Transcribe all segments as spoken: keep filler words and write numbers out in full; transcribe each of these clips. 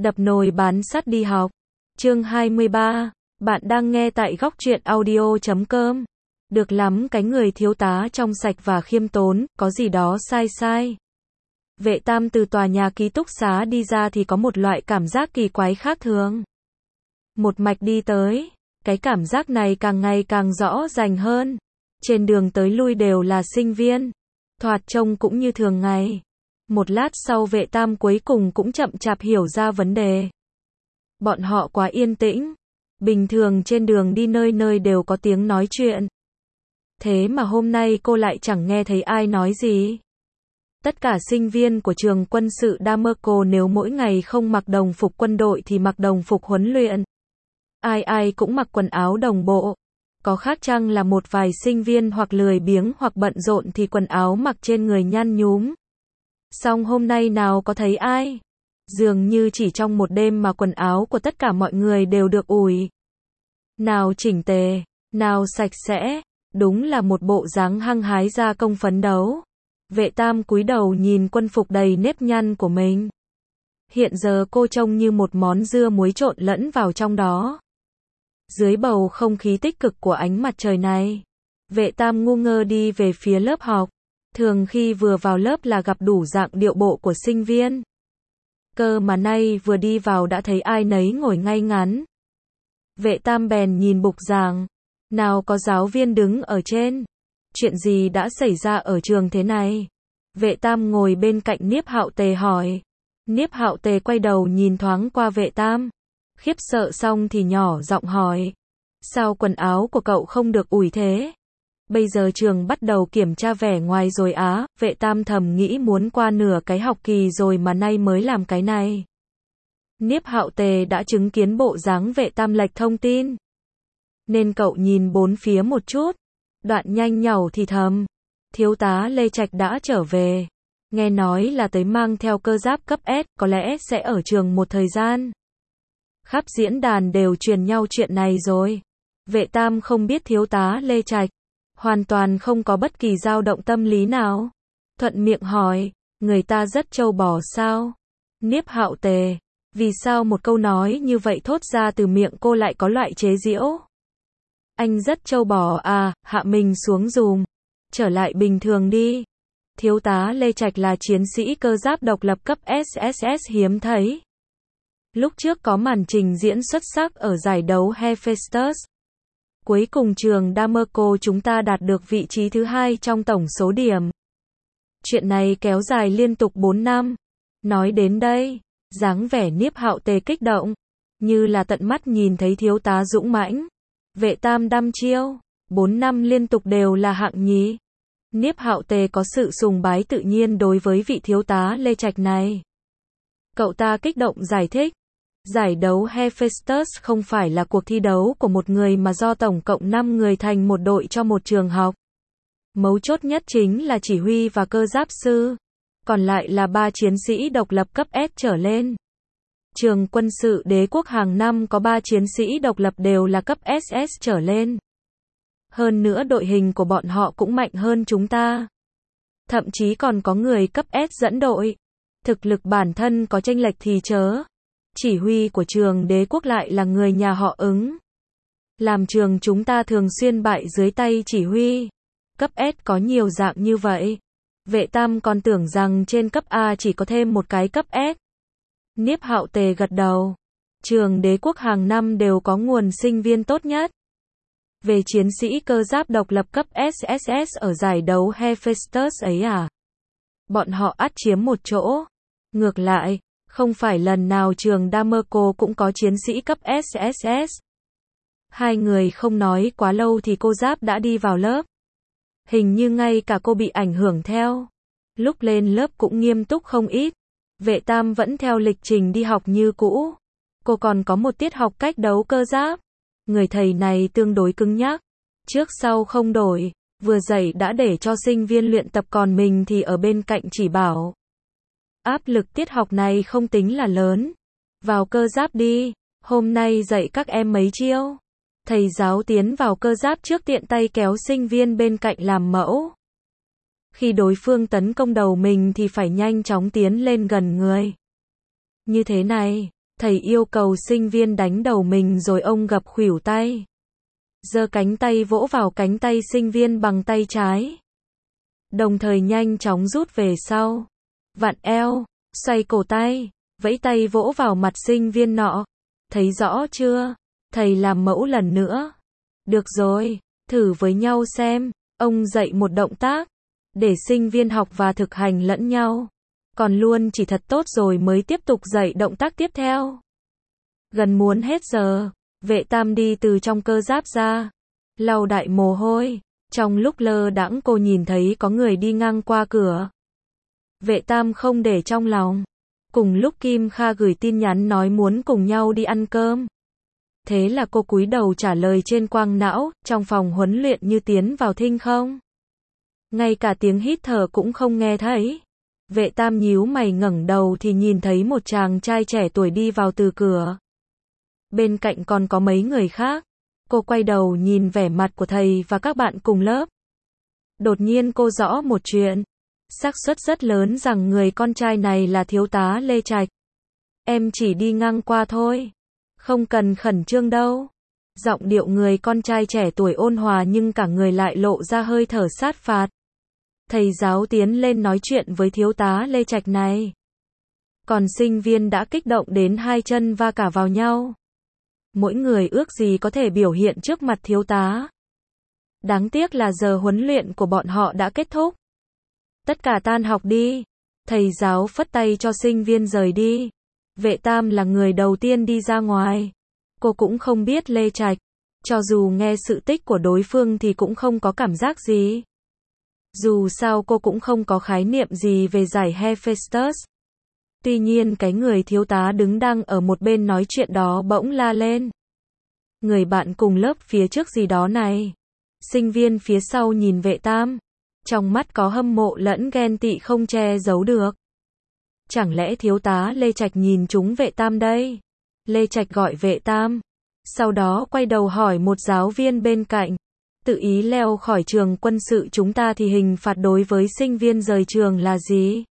Đập nồi bán sắt đi học. Chương hai mươi ba. Bạn đang nghe tại góc truyện audio chấm com. Được lắm cái người thiếu tá trong sạch và khiêm tốn, có gì đó sai sai. Vệ Tam từ tòa nhà ký túc xá đi ra thì có một loại cảm giác kỳ quái khác thường. Một mạch đi tới, cái cảm giác này càng ngày càng rõ ràng hơn. Trên đường tới lui đều là sinh viên, thoạt trông cũng như thường ngày. Một lát sau Vệ Tam cuối cùng cũng chậm chạp hiểu ra vấn đề. Bọn họ quá yên tĩnh. Bình thường trên đường đi nơi nơi đều có tiếng nói chuyện. Thế mà hôm nay cô lại chẳng nghe thấy ai nói gì. Tất cả sinh viên của trường quân sự Damerco nếu mỗi ngày không mặc đồng phục quân đội thì mặc đồng phục huấn luyện. Ai ai cũng mặc quần áo đồng bộ. Có khác chăng là một vài sinh viên hoặc lười biếng hoặc bận rộn thì quần áo mặc trên người nhăn nhúm. Song hôm nay nào có thấy ai. Dường như chỉ trong một đêm mà quần áo của tất cả mọi người đều được ủi. Nào chỉnh tề, nào sạch sẽ, đúng là một bộ dáng hăng hái ra công phấn đấu. Vệ Tam cúi đầu nhìn quân phục đầy nếp nhăn của mình. Hiện giờ cô trông như một món dưa muối trộn lẫn vào trong đó. Dưới bầu không khí tích cực của ánh mặt trời này, Vệ Tam ngu ngơ đi về phía lớp học. Thường khi vừa vào lớp là gặp đủ dạng điệu bộ của sinh viên. Cơ mà nay vừa đi vào đã thấy ai nấy ngồi ngay ngắn. Vệ Tam bèn nhìn bục giảng. Nào có giáo viên đứng ở trên. Chuyện gì đã xảy ra ở trường thế này? Vệ Tam ngồi bên cạnh Niếp Hạo Tề hỏi. Niếp Hạo Tề quay đầu nhìn thoáng qua Vệ Tam. Khiếp sợ xong thì nhỏ giọng hỏi. Sao quần áo của cậu không được ủi thế? Bây giờ trường bắt đầu kiểm tra vẻ ngoài rồi á. Vệ Tam thầm nghĩ muốn qua nửa cái học kỳ rồi mà nay mới làm cái này. Niếp Hạo Tề đã chứng kiến bộ dáng Vệ Tam lệch thông tin. Nên cậu nhìn bốn phía một chút. Đoạn nhanh nhảu thì thầm. Thiếu tá Lê Trạch đã trở về. Nghe nói là tới mang theo cơ giáp cấp S, có lẽ sẽ ở trường một thời gian. Khắp diễn đàn đều truyền nhau chuyện này rồi. Vệ Tam không biết thiếu tá Lê Trạch. Hoàn toàn không có bất kỳ dao động tâm lý nào. Thuận miệng hỏi, người ta rất trâu bò sao? Niếp Hạo Tề, vì sao một câu nói như vậy thốt ra từ miệng cô lại có loại chế giễu? Anh rất trâu bò à, hạ mình xuống dùm. Trở lại bình thường đi. Thiếu tá Lê Trạch là chiến sĩ cơ giáp độc lập cấp ét ét ét hiếm thấy. Lúc trước có màn trình diễn xuất sắc ở giải đấu Hephaestus. Cuối cùng trường Damerco chúng ta đạt được vị trí thứ hai trong tổng số điểm. Chuyện này kéo dài liên tục bốn năm. Nói đến đây, dáng vẻ Niếp Hạo Tề kích động, như là tận mắt nhìn thấy thiếu tá dũng mãnh. Vệ Tam đăm chiêu, bốn năm liên tục đều là hạng nhì. Niếp Hạo Tề có sự sùng bái tự nhiên đối với vị thiếu tá Lê Trạch này. Cậu ta kích động giải thích. Giải đấu Hephaestus không phải là cuộc thi đấu của một người mà do tổng cộng năm người thành một đội cho một trường học. Mấu chốt nhất chính là chỉ huy và cơ giáp sư. Còn lại là ba chiến sĩ độc lập cấp S trở lên. Trường quân sự Đế quốc hàng năm có ba chiến sĩ độc lập đều là cấp ét ét trở lên. Hơn nữa đội hình của bọn họ cũng mạnh hơn chúng ta. Thậm chí còn có người cấp S dẫn đội. Thực lực bản thân có chênh lệch thì chớ. Chỉ huy của trường Đế quốc lại là người nhà họ Ứng. Làm trường chúng ta thường xuyên bại dưới tay chỉ huy. Cấp S có nhiều dạng như vậy. Vệ Tam còn tưởng rằng trên cấp A chỉ có thêm một cái cấp S. Niếp Hạo Tề gật đầu. Trường Đế quốc hàng năm đều có nguồn sinh viên tốt nhất. Về chiến sĩ cơ giáp độc lập cấp ét ét ét ở giải đấu Hephaestus ấy à? Bọn họ ắt chiếm một chỗ. Ngược lại, không phải lần nào trường Damerco cũng có chiến sĩ cấp ét ét ét. Hai người không nói quá lâu thì cô giáp đã đi vào lớp. Hình như ngay cả cô bị ảnh hưởng theo. Lúc lên lớp cũng nghiêm túc không ít. Vệ Tam vẫn theo lịch trình đi học như cũ. Cô còn có một tiết học cách đấu cơ giáp. Người thầy này tương đối cứng nhắc. Trước sau không đổi. Vừa dạy đã để cho sinh viên luyện tập còn mình thì ở bên cạnh chỉ bảo. Áp lực tiết học này không tính là lớn. Vào cơ giáp đi. Hôm nay dạy các em mấy chiêu. Thầy giáo tiến vào cơ giáp trước tiện tay kéo sinh viên bên cạnh làm mẫu. Khi đối phương tấn công đầu mình thì phải nhanh chóng tiến lên gần người. Như thế này, Thầy yêu cầu sinh viên đánh đầu mình rồi ông gập khuỷu tay. Giơ cánh tay vỗ vào cánh tay sinh viên bằng tay trái. Đồng thời nhanh chóng rút về sau. Vặn eo, xoay cổ tay, vẫy tay vỗ vào mặt sinh viên nọ. Thấy rõ chưa? Thầy làm mẫu lần nữa. Được rồi, thử với nhau xem. Ông dạy một động tác, để sinh viên học và thực hành lẫn nhau. Còn luôn chỉ thật tốt rồi mới tiếp tục dạy động tác tiếp theo. Gần muốn hết giờ, Vệ Tam đi từ trong cơ giáp ra, lau đại mồ hôi. Trong lúc lơ đãng cô nhìn thấy có người đi ngang qua cửa. Vệ Tam không để trong lòng. Cùng lúc Kim Kha gửi tin nhắn nói muốn cùng nhau đi ăn cơm. Thế là cô cúi đầu trả lời trên quang não, trong phòng huấn luyện như tiến vào thinh không. Ngay cả tiếng hít thở cũng không nghe thấy. Vệ Tam nhíu mày ngẩng đầu thì nhìn thấy một chàng trai trẻ tuổi đi vào từ cửa. Bên cạnh còn có mấy người khác. Cô quay đầu nhìn vẻ mặt của thầy và các bạn cùng lớp. Đột nhiên cô rõ một chuyện. Xác suất rất lớn rằng người con trai này là thiếu tá Lê Trạch. Em chỉ đi ngang qua thôi. Không cần khẩn trương đâu. Giọng điệu người con trai trẻ tuổi ôn hòa nhưng cả người lại lộ ra hơi thở sát phạt. Thầy giáo tiến lên nói chuyện với thiếu tá Lê Trạch này. Còn sinh viên đã kích động đến hai chân va cả vào nhau. Mỗi người ước gì có thể biểu hiện trước mặt thiếu tá. Đáng tiếc là giờ huấn luyện của bọn họ đã kết thúc. Tất cả tan học đi. Thầy giáo phất tay cho sinh viên rời đi. Vệ Tam là người đầu tiên đi ra ngoài. Cô cũng không biết Lê Trạch. Cho dù nghe sự tích của đối phương thì cũng không có cảm giác gì. Dù sao cô cũng không có khái niệm gì về giải Hephaestus. Tuy nhiên cái người thiếu tá đứng đang ở một bên nói chuyện đó bỗng la lên. Người bạn cùng lớp phía trước gì đó này. Sinh viên phía sau nhìn Vệ Tam. Trong mắt có hâm mộ lẫn ghen tị không che giấu được. Chẳng lẽ thiếu tá Lê Trạch nhìn chúng Vệ Tam đây? Lê Trạch gọi Vệ Tam. Sau đó quay đầu hỏi một giáo viên bên cạnh. Tự ý leo khỏi trường quân sự chúng ta thì hình phạt đối với sinh viên rời trường là gì?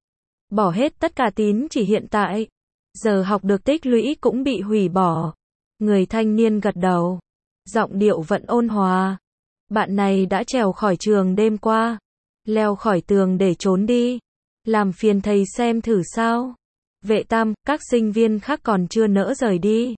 Bỏ hết tất cả tín chỉ hiện tại. Giờ học được tích lũy cũng bị hủy bỏ. Người thanh niên gật đầu. Giọng điệu vẫn ôn hòa. Bạn này đã trèo khỏi trường đêm qua. Leo khỏi tường để trốn đi. Làm phiền thầy xem thử sao. Vệ Tam, các sinh viên khác còn chưa nỡ rời đi.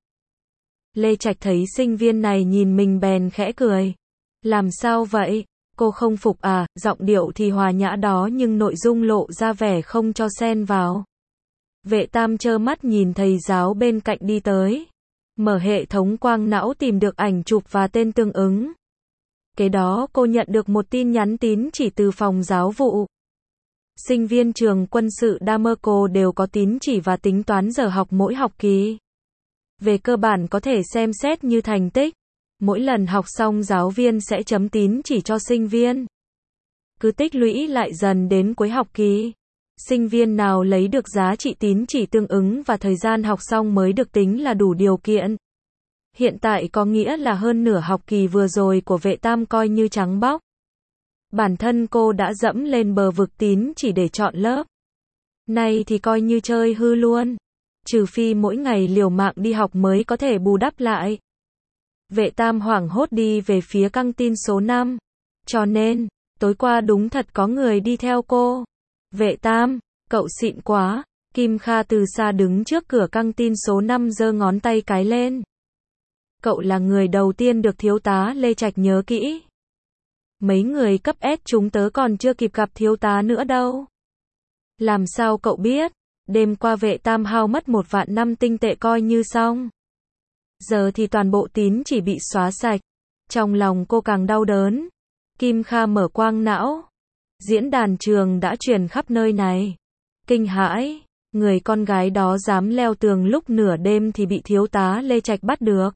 Lê Trạch thấy sinh viên này nhìn mình bèn khẽ cười. Làm sao vậy? Cô không phục à? Giọng điệu thì hòa nhã đó nhưng nội dung lộ ra vẻ không cho xen vào. Vệ Tam trơ mắt nhìn thầy giáo bên cạnh đi tới. Mở hệ thống quang não tìm được ảnh chụp và tên tương ứng. Kế đó cô nhận được một tin nhắn tín chỉ từ phòng giáo vụ. Sinh viên trường quân sự Damerco đều có tín chỉ và tính toán giờ học mỗi học kỳ. Về cơ bản có thể xem xét như thành tích. Mỗi lần học xong giáo viên sẽ chấm tín chỉ cho sinh viên. Cứ tích lũy lại dần đến cuối học kỳ. Sinh viên nào lấy được giá trị tín chỉ tương ứng và thời gian học xong mới được tính là đủ điều kiện. Hiện tại có nghĩa là hơn nửa học kỳ vừa rồi của Vệ Tam coi như trắng bóc. Bản thân cô đã dẫm lên bờ vực tín chỉ để chọn lớp. Nay thì coi như chơi hư luôn. Trừ phi mỗi ngày liều mạng đi học mới có thể bù đắp lại. Vệ Tam hoảng hốt đi về phía căng tin số năm. Cho nên, tối qua đúng thật có người đi theo cô. Vệ Tam, cậu xịn quá. Kim Kha từ xa đứng trước cửa căng tin số năm giơ ngón tay cái lên. Cậu là người đầu tiên được thiếu tá Lê Trạch nhớ kỹ. Mấy người cấp S chúng tớ còn chưa kịp gặp thiếu tá nữa đâu. Làm sao cậu biết? Đêm qua Vệ Tam hao mất một vạn năm tinh tệ coi như xong. Giờ thì toàn bộ tín chỉ bị xóa sạch. Trong lòng cô càng đau đớn. Kim Kha mở quang não. Diễn đàn trường đã truyền khắp nơi này. Kinh hãi, người con gái đó dám leo tường lúc nửa đêm thì bị thiếu tá Lê Trạch bắt được.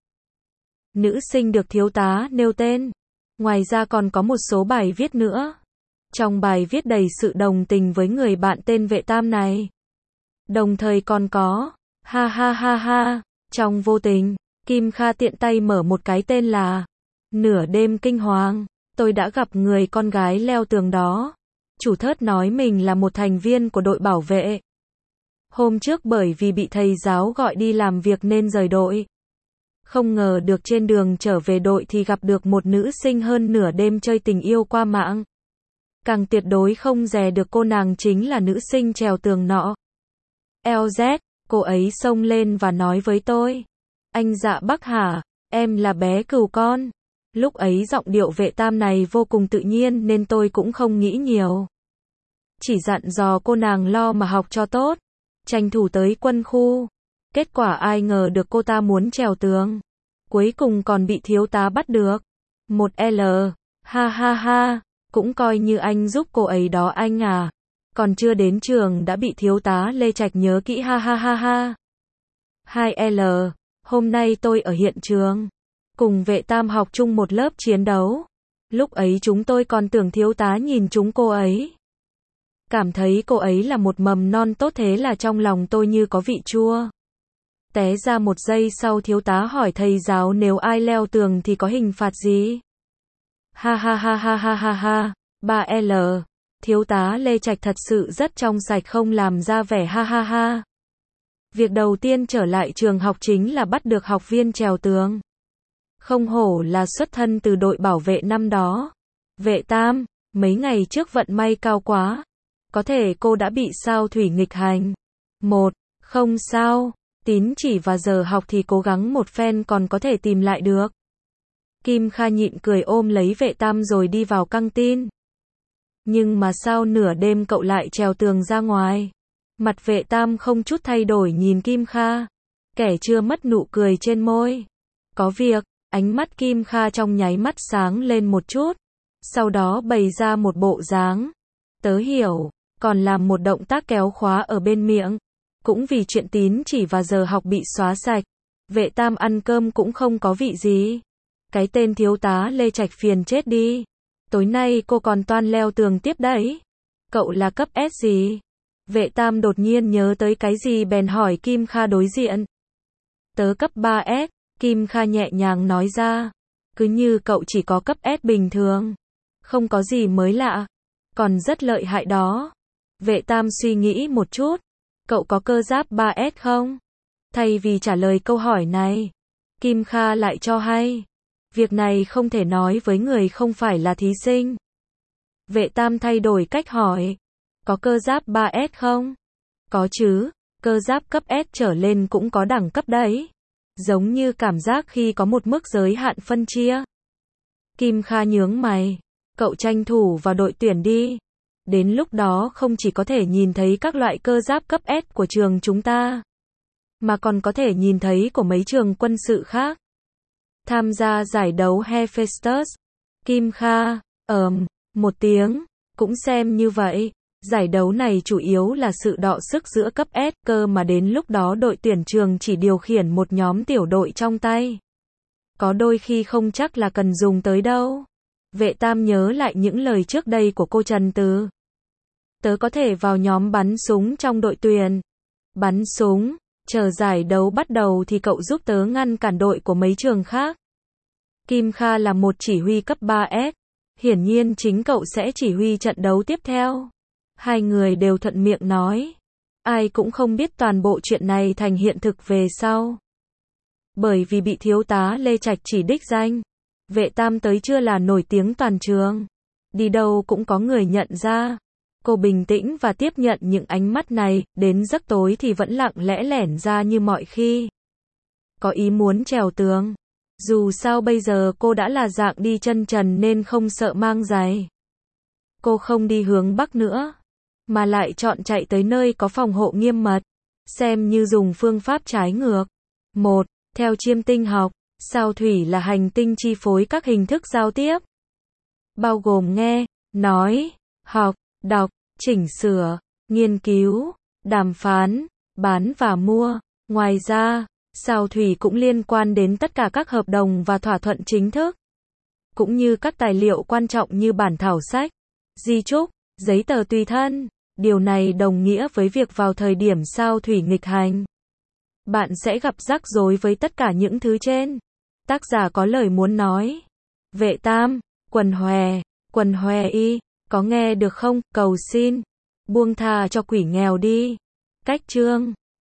Nữ sinh được thiếu tá nêu tên. Ngoài ra còn có một số bài viết nữa. Trong bài viết đầy sự đồng tình với người bạn tên Vệ Tam này. Đồng thời còn có, ha ha ha ha, trong vô tình, Kim Kha tiện tay mở một cái tên là Nửa đêm kinh hoàng, tôi đã gặp người con gái leo tường đó. Chủ thớt nói mình là một thành viên của đội bảo vệ. Hôm trước bởi vì bị thầy giáo gọi đi làm việc nên rời đội. Không ngờ được trên đường trở về đội thì gặp được một nữ sinh hơn nửa đêm chơi tình yêu qua mạng. Càng tuyệt đối không dè được cô nàng chính là nữ sinh trèo tường nọ. lờ dét, cô ấy xông lên và nói với tôi. Anh Dạ Bắc hả? Em là bé cừu con. Lúc ấy giọng điệu Vệ Tam này vô cùng tự nhiên nên tôi cũng không nghĩ nhiều. Chỉ dặn dò cô nàng lo mà học cho tốt. Tranh thủ tới quân khu. Kết quả ai ngờ được cô ta muốn trèo tường. Cuối cùng còn bị thiếu tá bắt được. Một L. Ha ha ha. Cũng coi như anh giúp cô ấy đó anh à. Còn chưa đến trường đã bị thiếu tá Lê Trạch nhớ kỹ ha ha ha ha. hai L. Hôm nay tôi ở hiện trường. Cùng Vệ Tam học chung một lớp chiến đấu. Lúc ấy chúng tôi còn tưởng thiếu tá nhìn chúng cô ấy. Cảm thấy cô ấy là một mầm non tốt, thế là trong lòng tôi như có vị chua. Té ra một giây sau thiếu tá hỏi thầy giáo nếu ai leo tường thì có hình phạt gì. Ha ha ha ha ha ha ha. ba L. Thiếu tá Lê Trạch thật sự rất trong sạch, không làm ra vẻ ha ha ha. Việc đầu tiên trở lại trường học chính là bắt được học viên trèo tường. Không hổ là xuất thân từ đội bảo vệ năm đó. Vệ Tam, mấy ngày trước vận may cao quá. Có thể cô đã bị sao thủy nghịch hành. Một, không sao, tín chỉ và giờ học thì cố gắng một phen còn có thể tìm lại được. Kim Kha nhịn cười ôm lấy Vệ Tam rồi đi vào căng tin. Nhưng mà sao nửa đêm cậu lại trèo tường ra ngoài? Mặt Vệ Tam không chút thay đổi nhìn Kim Kha. Kẻ chưa mất nụ cười trên môi. Có việc, ánh mắt Kim Kha trong nháy mắt sáng lên một chút. Sau đó bày ra một bộ dáng. Tớ hiểu, còn làm một động tác kéo khóa ở bên miệng. Cũng vì chuyện tín chỉ và giờ học bị xóa sạch. Vệ Tam ăn cơm cũng không có vị gì. Cái tên thiếu tá Lê Trạch phiền chết đi. Tối nay cô còn toan leo tường tiếp đấy. Cậu là cấp S gì? Vệ Tam đột nhiên nhớ tới cái gì bèn hỏi Kim Kha đối diện. Tớ cấp ba S, Kim Kha nhẹ nhàng nói ra. Cứ như cậu chỉ có cấp S bình thường. Không có gì mới lạ. Còn rất lợi hại đó. Vệ Tam suy nghĩ một chút. Cậu có cơ giáp ba S không? Thay vì trả lời câu hỏi này, Kim Kha lại cho hay. Việc này không thể nói với người không phải là thí sinh. Vệ Tam thay đổi cách hỏi. Có cơ giáp ba S không? Có chứ, cơ giáp cấp S trở lên cũng có đẳng cấp đấy. Giống như cảm giác khi có một mức giới hạn phân chia. Kim Kha nhướng mày. Cậu tranh thủ vào đội tuyển đi. Đến lúc đó không chỉ có thể nhìn thấy các loại cơ giáp cấp S của trường chúng ta, mà còn có thể nhìn thấy của mấy trường quân sự khác. Tham gia giải đấu Hephaestus. Kim Kha, ờm, một tiếng, cũng xem như vậy. Giải đấu này chủ yếu là sự đọ sức giữa cấp S cơ mà đến lúc đó đội tuyển trường chỉ điều khiển một nhóm tiểu đội trong tay. Có đôi khi không chắc là cần dùng tới đâu. Vệ Tam nhớ lại những lời trước đây của cô Trần Từ. Tớ có thể vào nhóm bắn súng trong đội tuyển. Bắn súng, chờ giải đấu bắt đầu thì cậu giúp tớ ngăn cản đội của mấy trường khác. Kim Kha là một chỉ huy cấp ba S. Hiển nhiên chính cậu sẽ chỉ huy trận đấu tiếp theo. Hai người đều thuận miệng nói. Ai cũng không biết toàn bộ chuyện này thành hiện thực về sau. Bởi vì bị thiếu tá Lê Trạch chỉ đích danh. Vệ Tam tới chưa là nổi tiếng toàn trường. Đi đâu cũng có người nhận ra. Cô bình tĩnh và tiếp nhận những ánh mắt này, đến giấc tối thì vẫn lặng lẽ lẻn ra như mọi khi. Có ý muốn trèo tường. Dù sao bây giờ cô đã là dạng đi chân trần nên không sợ mang giày. Cô không đi hướng Bắc nữa, mà lại chọn chạy tới nơi có phòng hộ nghiêm mật, xem như dùng phương pháp trái ngược. Một, theo chiêm tinh học, sao thủy là hành tinh chi phối các hình thức giao tiếp. Bao gồm nghe, nói, học, đọc, chỉnh sửa, nghiên cứu, đàm phán, bán và mua. Ngoài ra, sao thủy cũng liên quan đến tất cả các hợp đồng và thỏa thuận chính thức, cũng như các tài liệu quan trọng như bản thảo sách, di chúc, giấy tờ tùy thân. Điều này đồng nghĩa với việc vào thời điểm sao thủy nghịch hành, bạn sẽ gặp rắc rối với tất cả những thứ trên. Tác giả có lời muốn nói. Vệ Tam, quần hòe, quần hòe y, có nghe được không, cầu xin, buông tha cho quỷ nghèo đi. Cách chương